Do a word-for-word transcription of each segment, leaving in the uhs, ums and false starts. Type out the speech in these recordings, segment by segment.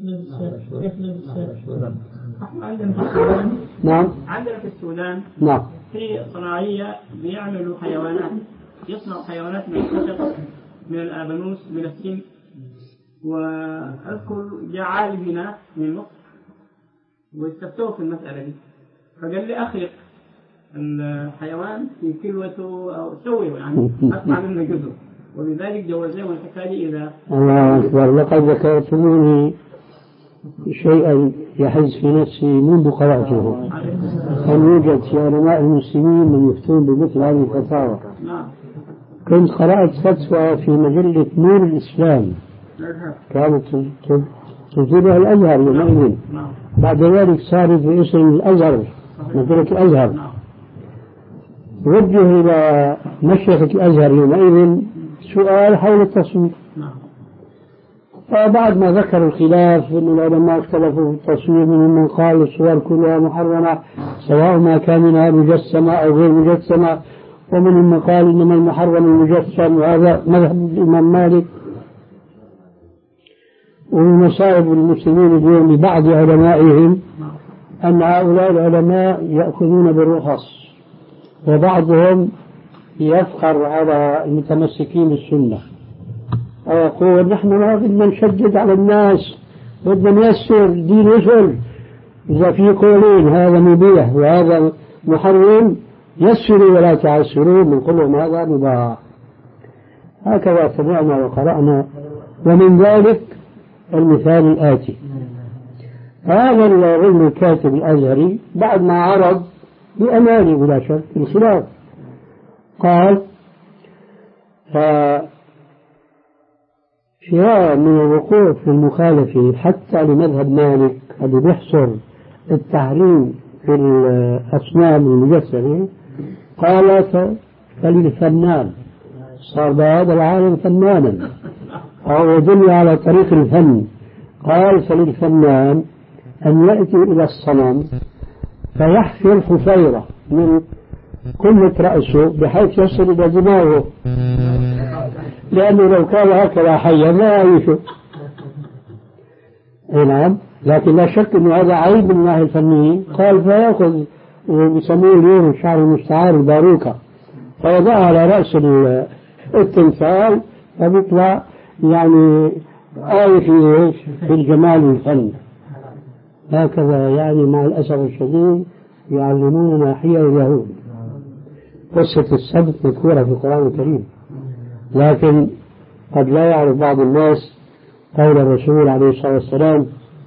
عندنا في السودان نعم عندنا في السودان نعم في صناعية بيعملوا حيوانات، يصنعوا حيوانات من الخشب، من الآبانوس، من السن. وأذكر جاء عالم هنا من مصر واستفتوه في المسألة دي، فقال لي أخلق الحيوان في كلوته أو سويه يعني أطلع منه جزء، وبذلك جوزهم الحكاية. إذا الله أكبر، لقد ذكرتموني شيئا يحز في نفسي منذ قرأته، أن يوجد في علماء المسلمين من يفتون بمثل هذه الفتاوى. كنت قرأت فتوى في مجلة نور الإسلام كانت تنزلها الأزهر يومئذ، بعد ذلك صارت باسم الأزهر، مدينة الأزهر، وجه إلى مشيخة الأزهر يومئذ سؤال حول التصوير. فبعد ما ذكر الخلاف أن العلماء اختلفوا في التصوير، من من قال الصور كلها محرمة سواء ما كان منها مجسمة أو غير مجسمة، ومن من قال إنما المحرم المجسم، وهذا مذهب الإمام مالك. ومن مصائب المسلمين اليوم لبعض علمائهم أن هؤلاء العلماء يأخذون بالرخص، وبعضهم يفخر على المتمسكين بالسنة ويقول نحن ما بدنا نشدد على الناس، بدنا نيسر، دين يسر، إذا في قولين هذا مبيح وهذا محرم يسروا ولا تعسروا، من كلهم هذا مباح. هكذا سمعنا وقرأنا. ومن ذلك المثال الآتي: هذا الرجل الكاتب الأزهري بعد ما عرض بأماني بلا شك الخلاف قال: فرارا من الوقوع في المخالفة حتى لمذهب مالك الذي بيحصر التحريم في الأصنام المجسمة، قال فللفنان، صار بهذا العالم فنانا أو يدل على طريق الفن، قال فللفنان أن يأتي إلى الصنم فيحفر حفيرة من قمة رأسه بحيث يصل إلى دماغه، لأنه لو كان هكذا حيا لا يعيشه. نعم، لكن لا شك أن هذا عيب من الناحية الفنية. قال فيأخذ ويسموه اليوم الشعر المستعار الباروكة، فيضعها على رأس التمثال فبيطلع يعني آية في في الجمال والفن. هكذا يعني مع الأسف الشديد يعلموننا حيل اليهود. قصة السبت مذكورة في القرآن الكريم، لكن قد لا يعرف بعض الناس قول الرسول عليه الصلاة والسلام: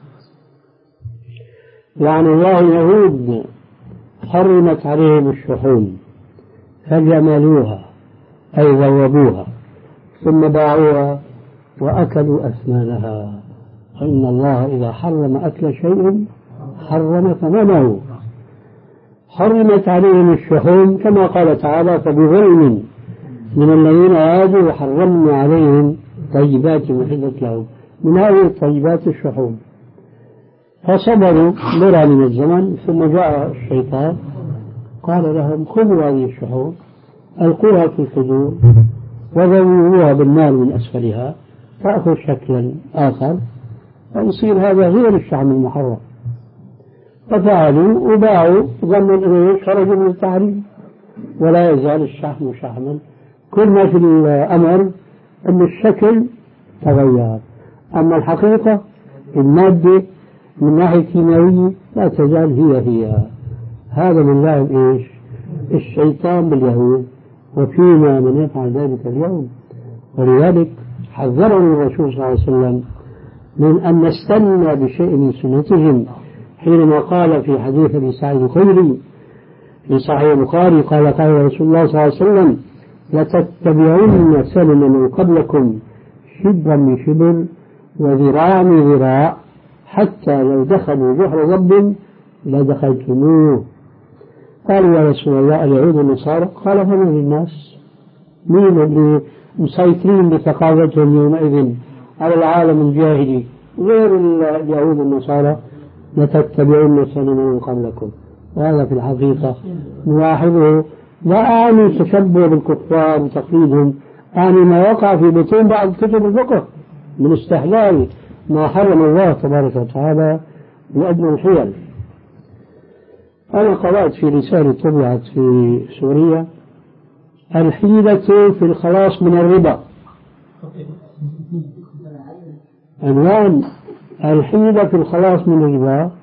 لعن الله اليهود حرمت عليهم الشحوم فجملوها أي ذوبوها ثم باعوها وأكلوا أثمانها، فإن الله إذا حرم أكل شيء حرم ثمنه. حرمت عليهم الشحوم كما قال تعالى: فبظلم من الذين هادوا وحرمنا عليهم طيبات محلت لهم، من هذه الطيبات الشحوم. فصبروا مرة من الزمن، ثم جاء الشيطان قال لهم: خذوا هذه الشحوم ألقوها في القدور وذوبوها بالنار من أسفلها تأخذ شكلا آخر فيصير هذا غير الشحم المحرم. ففعلوا وباعوا ظنا أنه خرجوا من التحريم، ولا يزال الشحم شحما. كل ما في الأمر أن الشكل تغير، أما الحقيقة المادة من ناحية كيميائية لا تزال هي هي. هذا من لعب إيش الشيطان باليهود، وفينا من يفعل ذلك اليوم. ولذلك حذرنا الرسول صلى الله عليه وسلم من أن نستنى بشيء من سنتهم، حينما قال في حديث أبي سعيد الخدري في صحيح البخاري قال: قال رسول الله صلى الله عليه وسلم: لتتبعن سنن من قبلكم شبرا من شبر وذراعا من ذراع حتى لو دخلوا جحر ضب لدخلتموه. قالوا: يا رسول الله اليهود والنصارى؟ قال: فمن الناس؟ مين اللي مسيطرين بثقافتهم يومئذ على العالم الجاهلي غير اليهود والنصارى؟ لتتبعن سنن من قبلكم. وهذا في الحقيقة نلاحظه، لا أعني التشبه بالكفار وتقليدهم، أعني ما وقع في بطون بعض كتب الفقه من استحلال ما حرم الله تبارك وتعالى بأدنى الحيل. أنا قرأت في رسالة طبعت في سوريا الحيلة في الخلاص من الربا، عنوان الحيلة في الخلاص من الربا،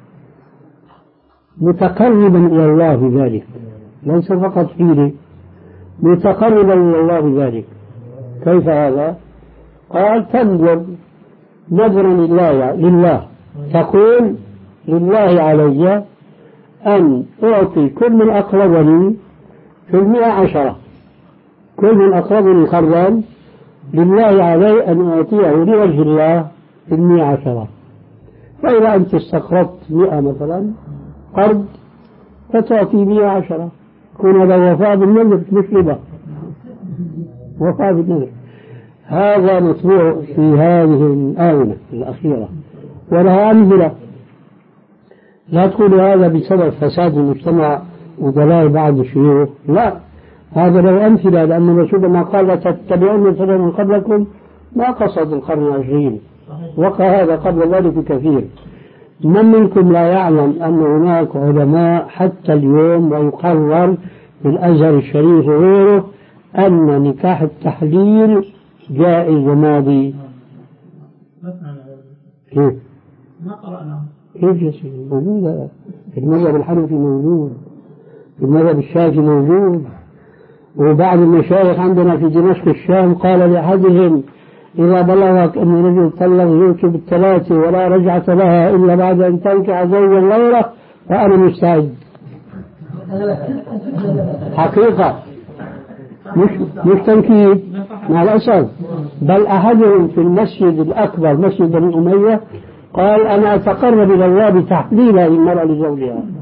متقربا إلى الله بذلك، ليس فقط حيلة، متقربا إلى الله بذلك. كيف هذا؟ قال تنظر نظرا لله, لله تقول لله علي أن أعطي كل من أقربني في المئة عشرة، كل من أقربني قرضا لله علي أن أعطيه لوجه الله في المئة عشرة. فإذا أنت استقرضت مئة مثلا قرض فتعطي مئة عشرة، يكون هذا وفاء بالنذر مش ربا، وفاء بالنذر. هذا مطبوع في هذه الآونة الأخيرة ولها أمثلة. لا تقول هذا بسبب فساد المجتمع ودلائل بعض الشيوخ، لا، هذا له أمثلة، لأن الرسول ما قال تتبعون سنن من قبلكم ما قصد القرن العشرين، وقع هذا قبل ذلك كثير. من منكم لا يعلم أن هناك علماء حتى اليوم ويقرر في الأزهر الشريف وغيره أن نكاح التحليل جائز وماضي؟ كيف؟ ما قرأناه. كيف يا سيدي؟ موجودة في المذهب الحنفي، موجود في المذهب الشافعي، موجود. وبعض المشايخ عندنا في دمشق الشام قال لأحدهم إذا بلغك أن رجل طلق زوجته بالثلاثة ولا رجعة لها إلا بعد أن تنكح زوجا غيره فأنا مستعد. حقيقة مش مش تنكيد مع الأسف. بل أحدهم في المسجد الأكبر مسجد بني أمية قال أنا أتقرب إلى الله بتحليل هذه المرأة لزوجها.